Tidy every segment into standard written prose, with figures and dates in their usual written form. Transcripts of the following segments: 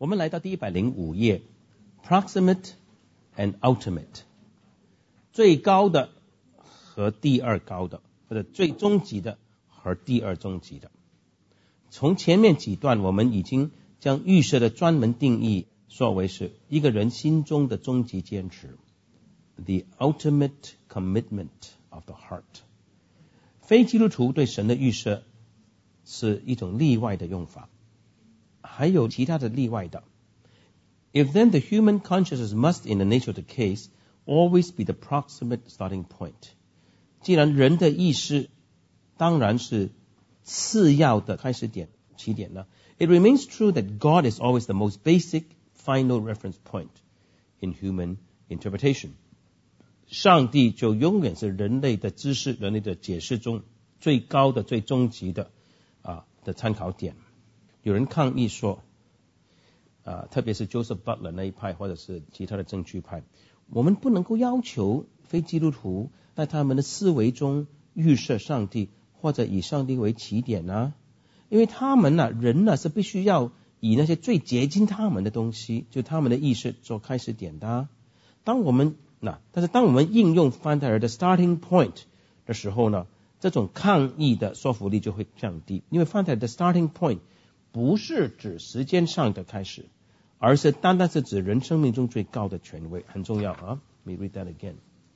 我们来到第105页 Proximate and Ultimate， 最高的和第二高的，或者最终极的和第二终极的。从前面几段我们已经将预设的专门定义说为是一个人心中的终极坚持， The ultimate commitment of the heart。 非基督徒对神的预设是一种例外的用法，还有其他的例外的。 If then the human consciousness must in the nature of the case always be the proximate starting point， 既然人的意识当然是次要的开始点起点呢， It remains true that God is always the most basic final reference point in human interpretation。 上帝就永远是人类的知识、人类的解释中最高的、最终极的参考点。有人抗议说特别是 Joseph Butler 那一派或者是其他的证据派，我们不能够要求非基督徒在他们的思维中预设上帝或者以上帝为起点啊，因为他们人是必须要以那些最接近他们的东西，就他们的意识做开始点的。但是当我们应用范戴尔的 starting point 的时候呢，这种抗议的说服力就会降低，因为范戴尔的 starting point 不是指时间上的开始，而是单单是指人生命中最高的权威，很重要啊。Let me read that again.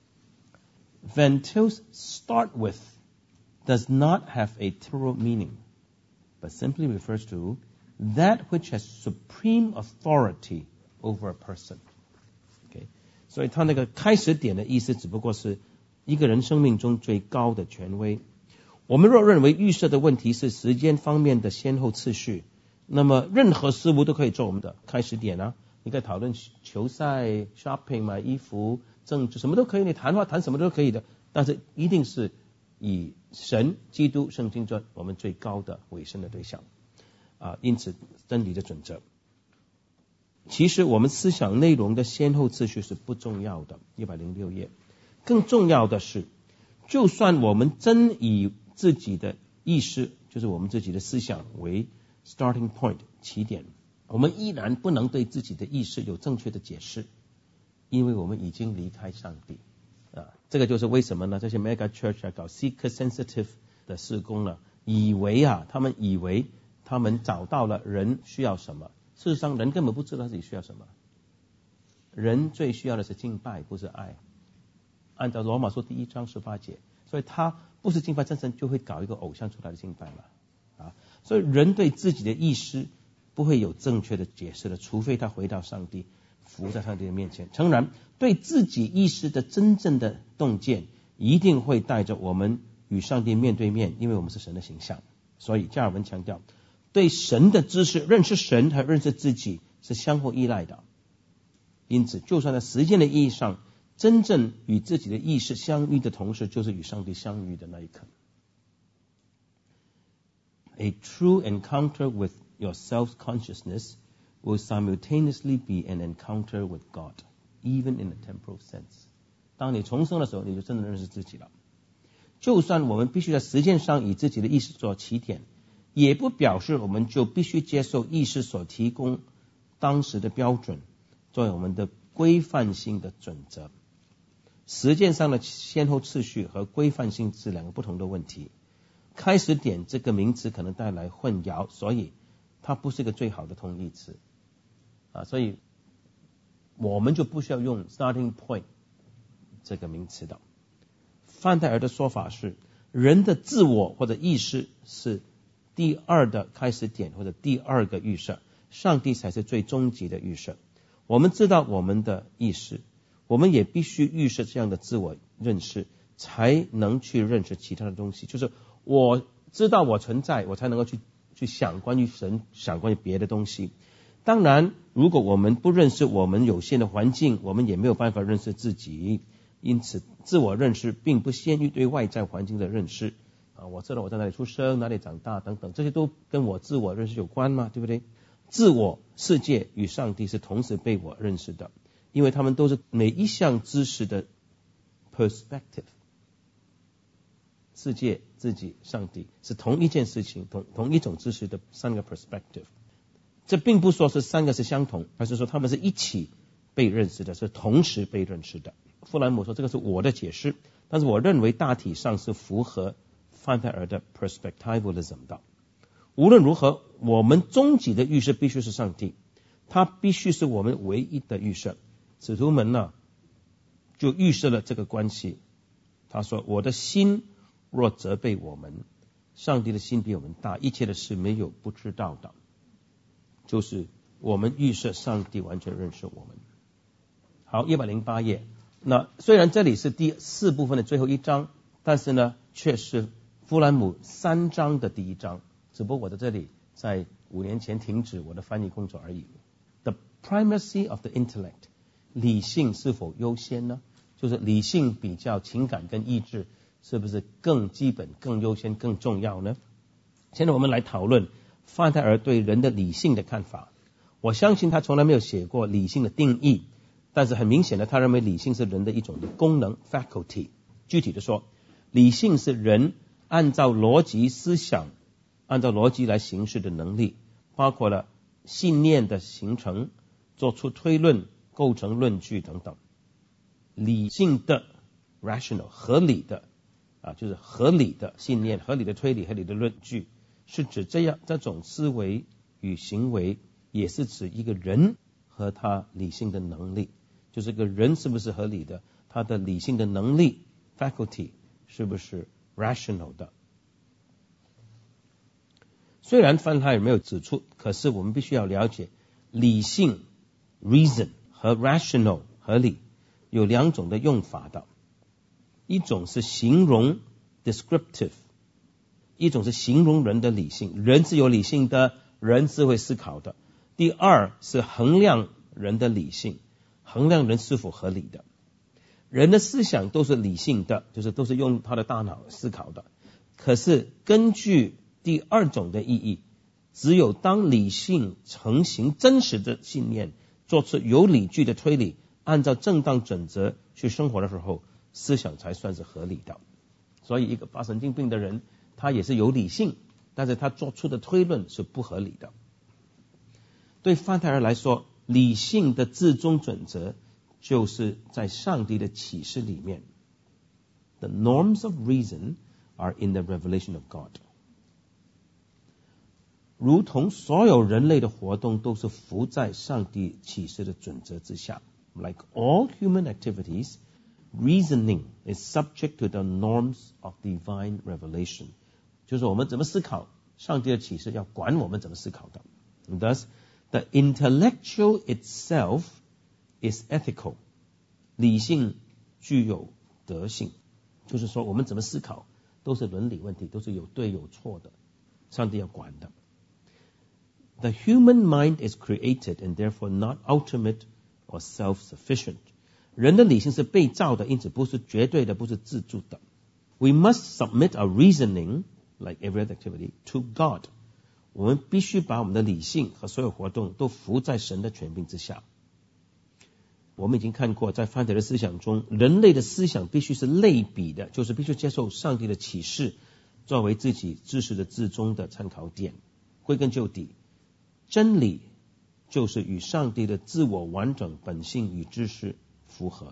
Van Til's start with does not have a literal meaning, but simply refers to that which has supreme authority over a person. Okay? 所以他那个开始点的意思只不过是一个人生命中最高的权威。我们若认为预设的问题是时间方面的先后次序，那么任何事物都可以做我们的开始点啊。你可以讨论球赛、shopping、买衣服、政治，什么都可以，你谈话谈什么都可以的，但是一定是以神、基督、圣经做我们最高的委身的对象因此真理的准则。其实我们思想内容的先后次序是不重要的，106页。更重要的是，就算我们真以自己的意识，就是我们自己的思想为 starting point 起点，我们依然不能对自己的意识有正确的解释，因为我们已经离开上帝这个就是为什么呢？这些 mega church 搞 seeker sensitive 的事工呢，他们以为他们找到了人需要什么，事实上人根本不知道自己需要什么。人最需要的是敬拜，不是爱。按照罗马书第1章18节，所以他不是敬拜真神，就会搞一个偶像出来的敬拜嘛所以人对自己的意识不会有正确的解释的，除非他回到上帝，伏在上帝的面前。诚然，对自己意识的真正的洞见，一定会带着我们与上帝面对面，因为我们是神的形象。所以加尔文强调，对神的知识，认识神和认识自己是相互依赖的。因此，就算在时间的意义上，真正与自己的意识相遇的同时，就是与上帝相遇的那一刻。A true encounter with your self-consciousness will simultaneously be an encounter with God, even in a temporal sense. 当你重生的时候，你就真的认识自己了。就算我们必须在实践上以自己的意识做起点，也不表示我们就必须接受意识所提供当时的标准作为我们的规范性的准则。实践上的先后次序和规范性是两个不同的问题。开始点这个名词可能带来混淆，所以它不是一个最好的通义词所以我们就不需要用 starting point 这个名词的。范戴尔的说法是，人的自我或者意识是第二的开始点或者第二个预设，上帝才是最终极的预设。我们知道我们的意识，我们也必须预设这样的自我认识，才能去认识其他的东西。就是我知道我存在，我才能够去想关于神，想关于别的东西。当然，如果我们不认识我们有限的环境，我们也没有办法认识自己。因此，自我认识并不限于对外在环境的认识我知道我在哪里出生，哪里长大等等，这些都跟我自我认识有关嘛，对不对？自我、世界与上帝是同时被我认识的，因为他们都是每一项知识的 perspective。世界、自己、上帝是同一件事情，同一种知识的三个 perspective。 这并不说是三个是相同，而是说他们是一起被认识的，是同时被认识的。富兰姆说这个是我的解释，但是我认为大体上是符合范泰尔的 perspectivalism 的。无论如何，我们终极的预设必须是上帝，他必须是我们唯一的预设。使徒们呢就预设了这个关系，他说我的心若责备我们，上帝的心比我们大，一切的事没有不知道的，就是我们预设上帝完全认识我们。好，108页。那虽然这里是第4部分的最后一章，但是呢却是富兰姆3章的第1章，只不过我在这里在5年前停止我的翻译工作而已。 The primacy of the intellect， 理性是否优先呢？就是理性比较情感跟意志是不是更基本、更优先、更重要呢？现在我们来讨论范泰尔对人的理性的看法。我相信他从来没有写过理性的定义，但是很明显的，他认为理性是人的一种的功能 faculty。 具体的说，理性是人按照逻辑思想、按照逻辑来行事的能力，包括了信念的形成、做出推论、构成论据等等。理性的 rational 合理的就是合理的信念、合理的推理、合理的论据，是指这种思维与行为，也是指一个人和他理性的能力，就是个人是不是合理的，他的理性的能力 faculty 是不是 rational 的。虽然范泰尔没有指出，可是我们必须要了解，理性 reason 和 rational 合理有2种的用法的。一种是形容 descriptive， 一种是形容人的理性，人是有理性的，人是会思考的。第二是衡量人的理性，衡量人是否合理的。人的思想都是理性的，就是都是用他的大脑思考的。可是根据第2种的意义，只有当理性成型真实的信念，做出有理据的推理，按照正当准则去生活的时候，思想才算是合理的。所以一个发神经病的人，他也是有理性，但是他做出的推论是不合理的。对范泰尔来说，理性的至终准则就是在上帝的启示里面。 The norms of reason are in the revelation of God。 如同所有人类的活动都是服在上帝启示的准则之下。 Like all human activities, reasoning is subject to the norms of divine revelation。 就是我们怎么思考，上帝的启示要管我们怎么思考的。 Thus, the intellectual itself is ethical。 理性具有德性，就是说我们怎么思考都是伦理问题，都是有对有错的，上帝要管的。 The human mind is created and therefore not ultimate or self-sufficient。 人的理性是被造的，因此不是绝对的，不是自助的。 We must submit our reasoning, like every other activity, to God。 我们必须把我们的理性和所有活动都服在神的权柄之下。我们已经看过，在范泰尔的思想中，人类的思想必须是类比的，就是必须接受上帝的启示作为自己知识的至终的参考点。归根究底，真理就是与上帝的自我完整本性与知识符合。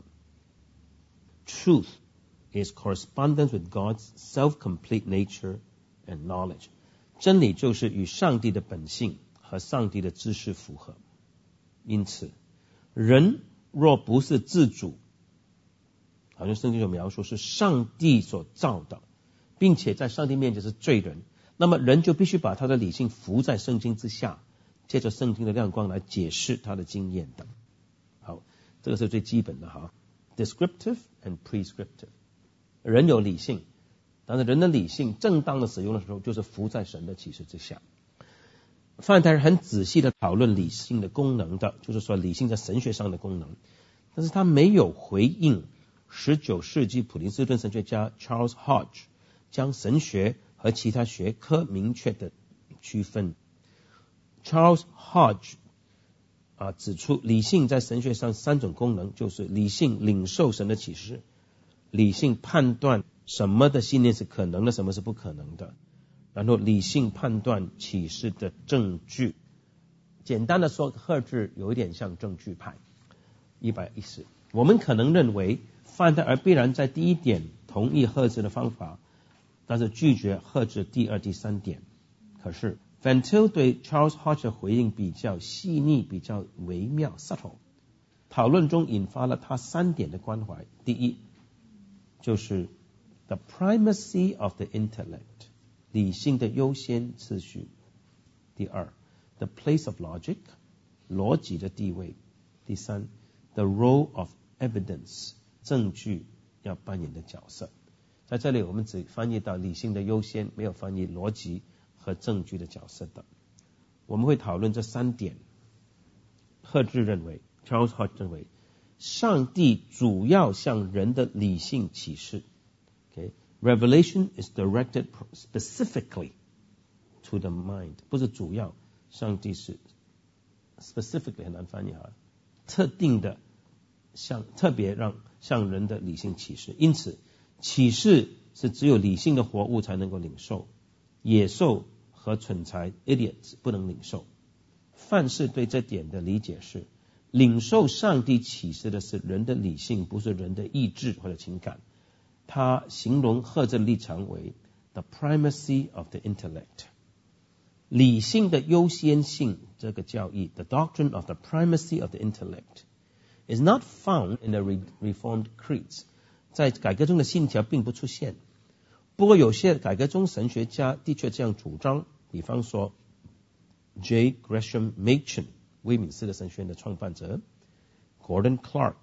Truth is correspondence with God's self-complete nature and knowledge。 真理就是与上帝的本性和上帝的知识符合。因此，人若不是自主，好像圣经有描述是上帝所造的，并且在上帝面前是罪人，那么人就必须把他的理性服在圣经之下，借着圣经的亮光来解释他的经验的。好，这个是最基本的哈 ，descriptive and prescriptive。 人有理性，但是人的理性正当的使用的时候，就是服在神的启示之下。范泰尔很仔细的讨论理性的功能的，就是说理性在神学上的功能，但是他没有回应19世纪普林斯顿神学家 Charles Hodge 将神学和其他学科明确的区分。Charles Hodge 指出，理性在神学上3种功能，就是理性领受神的启示，理性判断什么的信念是可能的，什么是不可能的，然后理性判断启示的证据。 简单的说，赫兹有一点像证据派。110，我们可能认为范特尔必然在第一点同意赫兹的方法，但是拒绝赫兹第二、第三点。可是 Van Til 对 Charles Hodge 的回应比较细腻，比较微妙 subtle， 讨论中引发了他3点的关怀。第一，就是 the primacy of the intellect， 理性的优先次序。第二， the place of logic， 逻辑的地位。第三， the role of evidence， 证据要扮演的角色。在这里我们只翻译到理性的优先，没有翻译逻辑和证据的角色的。我们会讨论这3点。赫兹认为 Charles Hodge 认为上帝主要向人的理性启示。Revelation is directed specifically to the mind， 不是主要，上帝是 specifically 很难翻译啊，特定的特别向人的理性启示。因此启示是只有理性的活物才能够领受，野兽和蠢材 idiots 不能领受。范氏对这点的理解是，领受上帝启示的是人的理性，不是人的意志或者情感。他形容赫兹的立场为 the primacy of the intellect， 理性的优先性这个教义 the doctrine of the primacy of the intellect is not found in the Reformed creeds， 在改革中的信条并不出现。不过有些改革中神学家的确这样主张，比方说 J. Gresham Machen， 威敏斯特神学院的创办者 Gordon Clark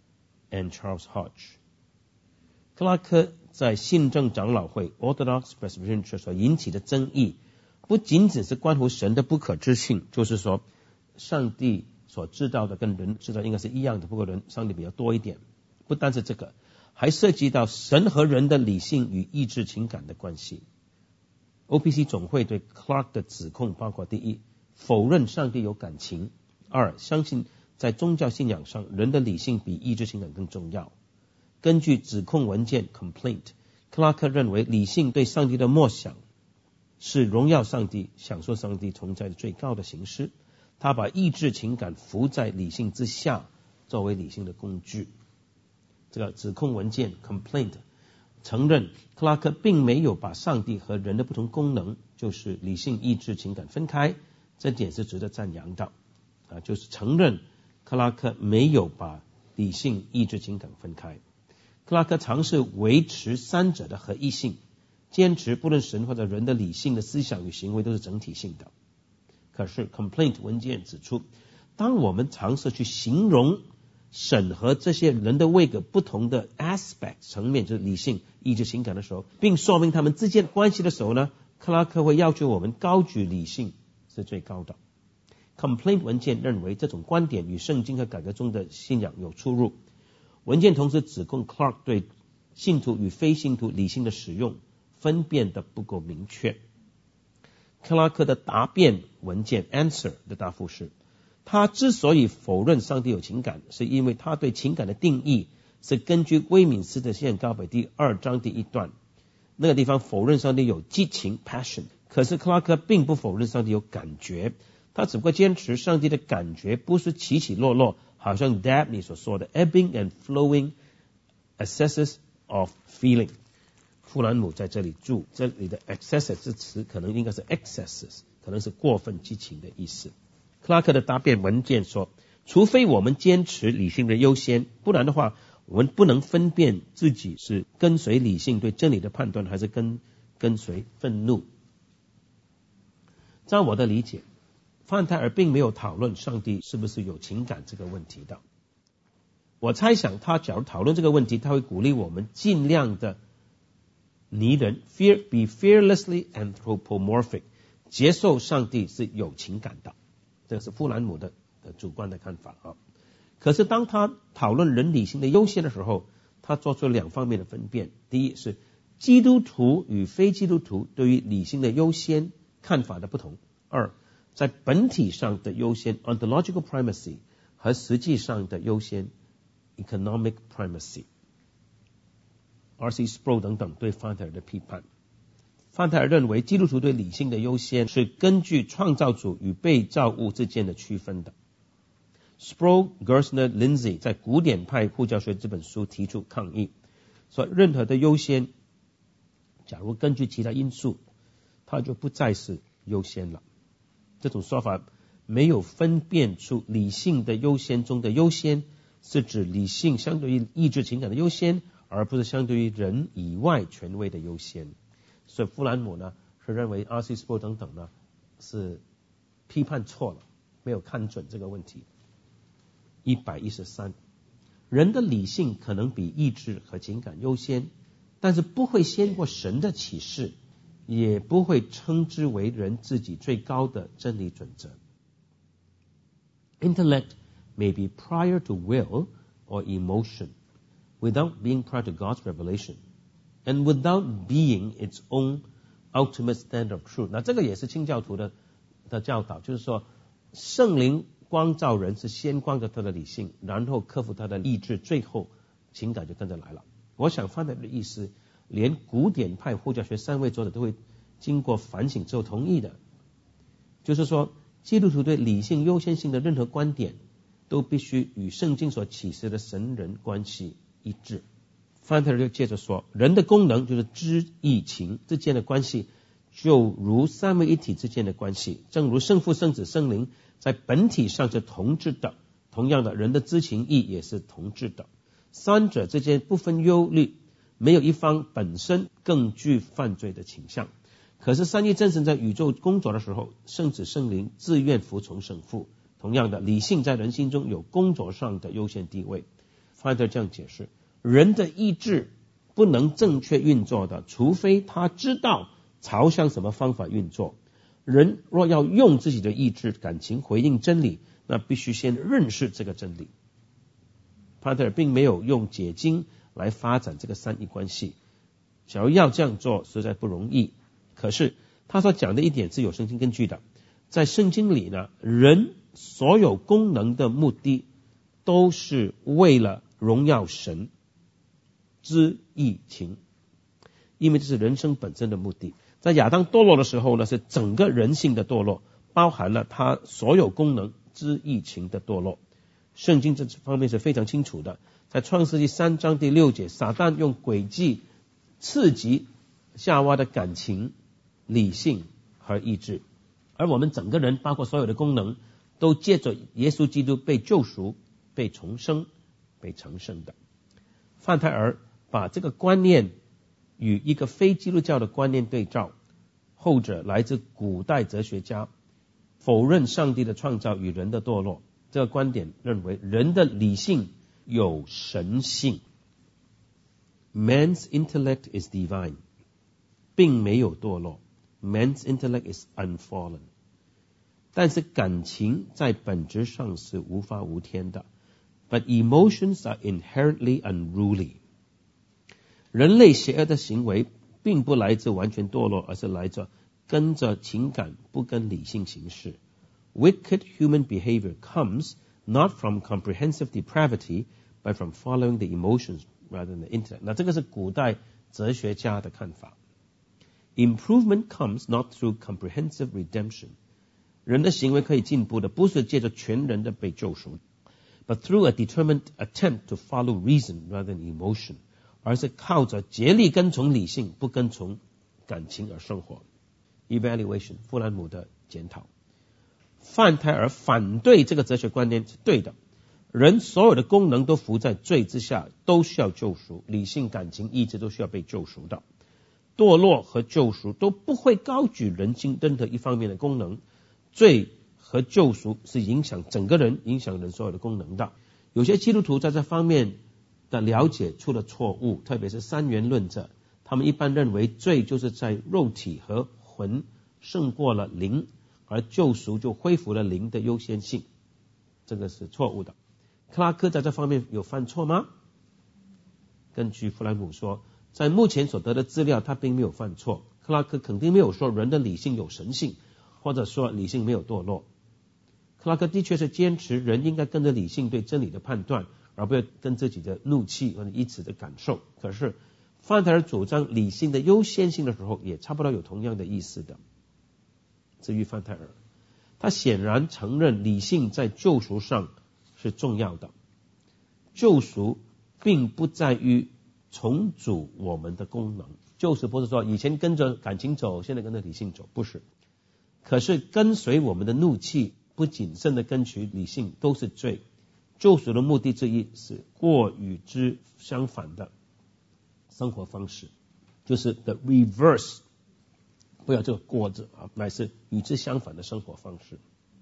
and Charles Hodge。克拉克在信正长老会 Orthodox Presbyterian Church 所引起的争议，不仅仅是关乎神的不可知性，就是说上帝所知道的跟人知道应该是一样的，不过上帝比较多一点。不单是这个，还涉及到神和人的理性与意志情感的关系。OPC 总会对 Clark 的指控包括：第一，否认上帝有感情；二，相信在宗教信仰上人的理性比意志情感更重要。根据指控文件 complaint， 克拉克认为理性对上帝的默想是荣耀上帝、享受上帝存在的最高的形式。他把意志情感浮在理性之下，作为理性的工具。这个指控文件 complaint 承认克拉克并没有把上帝和人的不同功能，就是理性、意志、情感分开，这点是值得赞扬的。就是承认克拉克没有把理性、意志、情感分开。克拉克尝试维持三者的合一性，坚持不论神或者人的理性的思想与行为都是整体性的。可是 complaint 文件指出，当我们尝试去形容审核这些人的位格不同的 aspect 层面，就是理性、意志、情感的时候，并说明他们之间关系的时候呢，克拉克会要求我们高举理性是最高的。complaint 文件认为这种观点与圣经和改革中的信仰有出入。文件同时指控 Clark 对信徒与非信徒理性的使用分辨得不够明确。克拉克的答辩文件 answer 的答复是，他之所以否认上帝有情感，是因为他对情感的定义是根据威敏斯特宪告白第2章第1段，那个地方否认上帝有激情 passion， 可是克拉克并不否认上帝有感觉，他只不过坚持上帝的感觉不是起起落落，好像 Dabney 所说的 ebbing and flowing excesses of feeling。 富兰姆在这里注，这里的 excesses 这词可能应该是 excesses， 可能是过分激情的意思。克拉克的答辩文件说，除非我们坚持理性的优先，不然的话我们不能分辨自己是跟随理性对真理的判断，还是跟随愤怒。照我的理解，范泰尔并没有讨论上帝是不是有情感这个问题的。我猜想他假如讨论这个问题，他会鼓励我们尽量的拟人 be fearlessly anthropomorphic， 接受上帝是有情感的，这是富兰姆的主观的看法啊。可是当他讨论人理性的优先的时候，他做出2方面的分辨。第一是基督徒与非基督徒对于理性的优先看法的不同。2，在本体上的优先 ontological primacy 和实际上的优先 economic primacy。R.C. Sproul 等等对范特尔的批判。 范泰尔认为基督徒对理性的优先是根据创造主与被造物之间的区分的。Sproul, Gersner, Lindsay 在《古典派护教学》这本书提出抗议，说任何的优先假如根据其他因素，它就不再是优先了。这种说法没有分辨出理性的优先中的优先是指理性相对于意志情感的优先，而不是相对于人以外权威的优先。所以富兰姆呢是认为 R.C. Sproul 等等呢是批判错了，没有看准这个问题。113，人的理性可能比意志和情感优先，但是不会先过神的启示，也不会称之为人自己最高的真理准则。Intellect may be prior to will or emotion, without being prior to God's revelation, and without being its own ultimate standard of truth. 那这个也是清教徒的教导，就是说圣灵光照人是先光着他的理性，然后克服他的意志，最后情感就跟着来了。我想范泰尔的意思连古典派护教学3位作者都会经过反省之后同意的，就是说基督徒对理性优先性的任何观点都必须与圣经所启示的神人关系一致。范泰尔就接着说，人的功能就是知意情之间的关系就如三位一体之间的关系，正如圣父圣子圣灵在本体上是同质的，同样的人的知情意也是同质的，三者之间不分优劣，没有一方本身更具犯罪的倾向。可是三一真神在宇宙工作的时候，圣子圣灵自愿服从圣父，同样的理性在人心中有工作上的优先地位。范特这样解释，人的意志不能正确运作的，除非他知道朝向什么方法运作。人若要用自己的意志感情回应真理，那必须先认识这个真理。范特并没有用解经来发展这个三一关系，假如要这样做实在不容易。可是他所讲的一点是有圣经根据的，在圣经里呢，人所有功能的目的都是为了荣耀神，知意情，因为这是人生本身的目的。在亚当堕落的时候呢，是整个人性的堕落，包含了他所有功能知意情的堕落。圣经这方面是非常清楚的，在创世纪3章第6节，撒旦用诡计刺激夏娃的感情、理性和意志，而我们整个人包括所有的功能都借着耶稣基督被救赎、被重生、被成圣的。范泰尔把这个观念与一个非基督教的观念对照，后者来自古代哲学家，否认上帝的创造与人的堕落。这个观点认为人的理性有神性， Man's intellect is divine， 并没有堕落， Man's intellect is unfallen。 但是感情在本质上是无法无天的， But emotions are inherently unruly。 人类邪恶的行为并不来自完全堕落，而是来自跟着情感不跟理性行事。Wicked human behavior comes not from comprehensive depravity, but from following the emotions rather than the intellect. 那这个是古代哲学家的看法。Improvement comes not through comprehensive redemption. 人的行为可以进步的，不是借着全人的被救赎， but through a determined attempt to follow reason rather than emotion. 而是靠着竭力跟从理性，不跟从感情而生活。Evaluation， 富兰姆的检讨。范泰尔反对这个哲学观念是对的，人所有的功能都伏在罪之下，都需要救赎，理性、感情、意志都需要被救赎的。堕落和救赎都不会高举人心任何一方面的功能，罪和救赎是影响整个人，影响人所有的功能的。有些基督徒在这方面的了解出了错误，特别是三元论者，他们一般认为罪就是在肉体和魂胜过了灵，而救赎就恢复了灵的优先性，这个是错误的。克拉克在这方面有犯错吗？根据弗兰姆说，在目前所得的资料，他并没有犯错。克拉克肯定没有说人的理性有神性，或者说理性没有堕落。克拉克的确是坚持人应该跟着理性对真理的判断，而不要跟自己的怒气或者一时的感受。可是范特尔主张理性的优先性的时候，也差不多有同样的意思的。至于范特尔，他显然承认理性在救赎上是重要的。救赎并不在于重组我们的功能，救赎不是说以前跟着感情走，现在跟着理性走，不是。可是跟随我们的怒气，不谨慎的跟随理性都是罪。救赎的目的之一是过与之相反的生活方式，就是 the reverse， 不要这个过字啊，乃是与之相反的生活方式。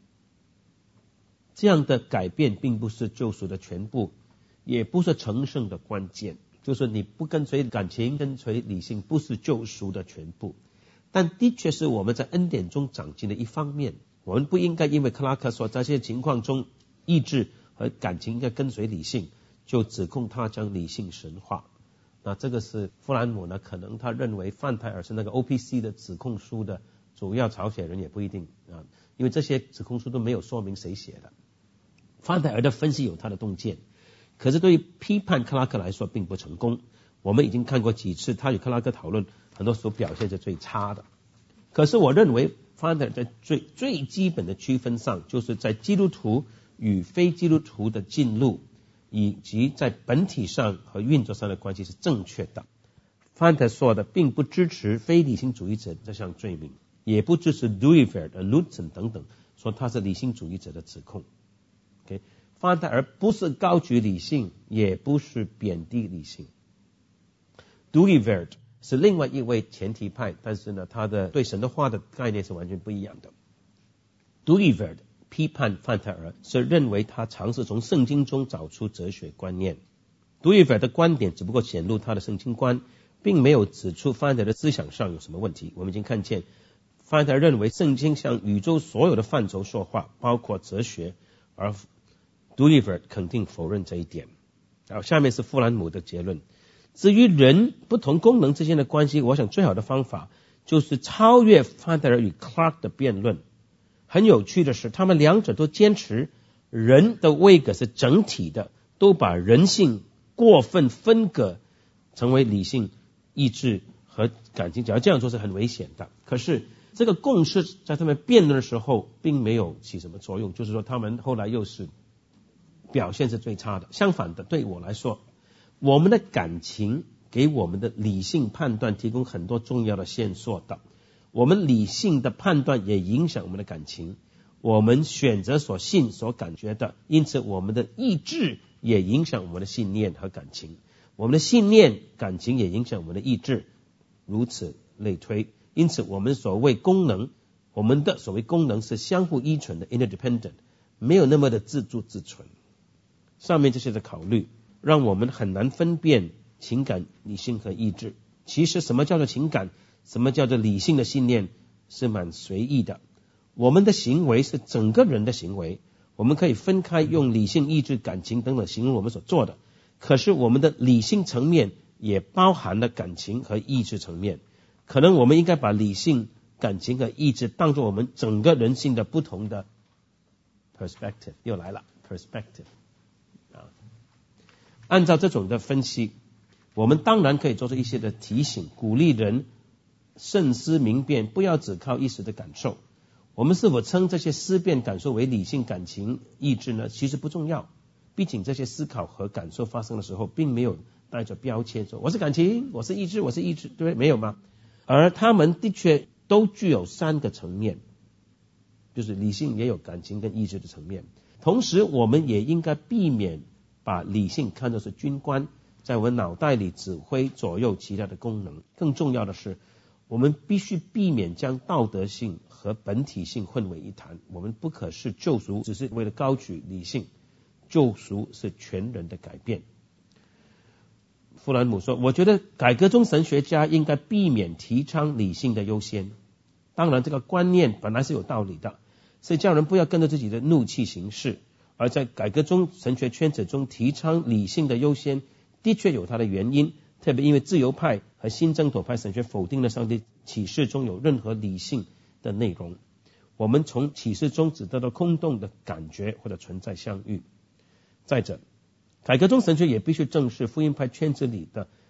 这样的改变并不是救赎的全部，也不是成圣的关键，就是你不跟随感情，跟随理性，不是救赎的全部，但的确是我们在恩典中长进的一方面。我们不应该因为克拉克说在这些情况中意志和感情应该跟随理性，就指控他将理性神化。那这个是弗兰姆呢，可能他认为范特尔是那个 OPC 的指控书的主要抄写人，也不一定啊，因为这些指控书都没有说明谁写的。范特尔的分析有他的洞见，可是对于批判克拉克来说并不成功。我们已经看过几次他与克拉克讨论，很多时候表现是最差的。可是我认为范特尔在最基本的区分上，就是在基督徒与非基督徒的进入以及在本体上和运作上的关系是正确的。范特尔说的并不支持非理性主义者这项罪名，也不支持 Duyvelt、Lutzen 等等说他是理性主义者的指控。范特尔不是高举理性，也不是贬低理性。Duyvelt 是另外一位前提派，但是呢，他的对神的话的概念是完全不一样的。Duyvelt 批判范特尔是认为他尝试从圣经中找出哲学观念。Duyvelt 的观点只不过显露他的圣经观，并没有指出范特尔的思想上有什么问题。我们已经看见范特尔认为圣经向宇宙所有的范畴说话，包括哲学，而Duyvelt 肯定否认这一点。好，下面是弗兰姆的结论。至于人不同功能之间的关系，我想最好的方法就是超越范特尔与 Clark 的辩论。很有趣的是，他们两者都坚持人的位格是整体的，都把人性过分分割成为理性、意志和感情。假如这样做是很危险的。可是这个共识在他们辩论的时候并没有起什么作用，就是说他们后来又是表现是最差的。相反的，对我来说，我们的感情给我们的理性判断提供很多重要的线索的。我们理性的判断也影响我们的感情，我们选择所信所感觉的，因此我们的意志也影响我们的信念和感情，我们的信念感情也影响我们的意志，如此类推。因此我们的所谓功能是相互依存的 interdependent， 没有那么的自助自存。上面这些的考虑让我们很难分辨情感、理性和意志。其实什么叫做情感，什么叫做理性的信念是蛮随意的。我们的行为是整个人的行为，我们可以分开用理性、意志、感情等等形容我们所做的，可是我们的理性层面也包含了感情和意志层面。可能我们应该把理性、感情和意志当作我们整个人性的不同的 perspective。 又来了 perspective。按照这种的分析，我们当然可以做出一些的提醒，鼓励人慎思明辨，不要只靠一时的感受。我们是否称这些思辨感受为理性、感情、意志呢？其实不重要，毕竟这些思考和感受发生的时候并没有带着标签说我是感情，我是意志，我是意志，对不对？没有吗？而他们的确都具有三个层面，就是理性也有感情跟意志的层面。同时我们也应该避免把理性看作是军官，在我们脑袋里指挥左右其他的功能。更重要的是，我们必须避免将道德性和本体性混为一谈。我们不可视救赎只是为了高举理性，救赎是全人的改变。弗兰姆说，我觉得改革中神学家应该避免提倡理性的优先。当然这个观念本来是有道理的，是叫人不要跟着自己的怒气行事。而在改革中神学圈子中提倡理性的优先，的确有它的原因，特别因为自由派和新正统派神学否定了上帝启示中有任何理性的内容。我们从启示中只得到空洞的感觉或者存在相遇。再者，改革中神学也必须正视福音派圈子里的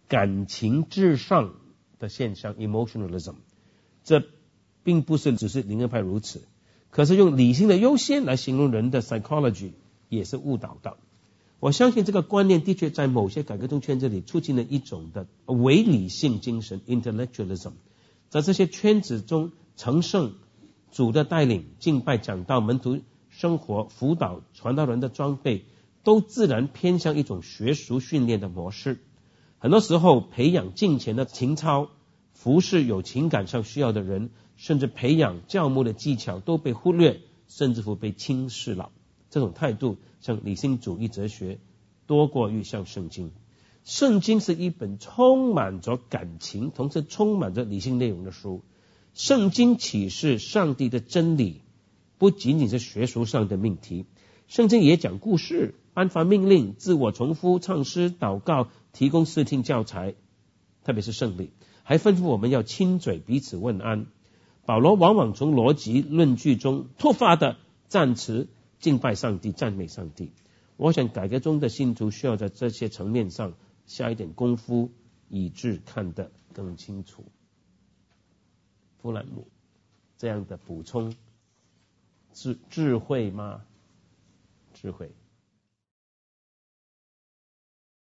感情至上的现象 emotionalism， 这并不是只是灵恩派如此，可是用理性的优先来形容人的 psychology 也是误导的。我相信这个观念的确在某些改革宗圈子里促进了一种的伪理性精神 intellectualism， 在这些圈子中，成圣、主的带领、敬拜、讲道、门徒生活、辅导、传道人的装备，都自然偏向一种学术训练的模式。很多时候培养敬虔的情操，服侍有情感上需要的人，甚至培养教牧的技巧都被忽略，甚至乎被轻视了。这种态度像理性主义哲学多过于像圣经。圣经是一本充满着感情同时充满着理性内容的书。圣经启示上帝的真理，不仅仅是学术上的命题，圣经也讲故事，颁发命令，自我重复，唱诗，祷告，提供视听教材，特别是圣礼，还吩咐我们要亲嘴彼此问安。保罗往往从逻辑论据中突发的赞词敬拜上帝，赞美上帝。我想改革中的信徒需要在这些层面上下一点功夫，以致看得更清楚。弗兰姆这样的补充智慧吗？智慧。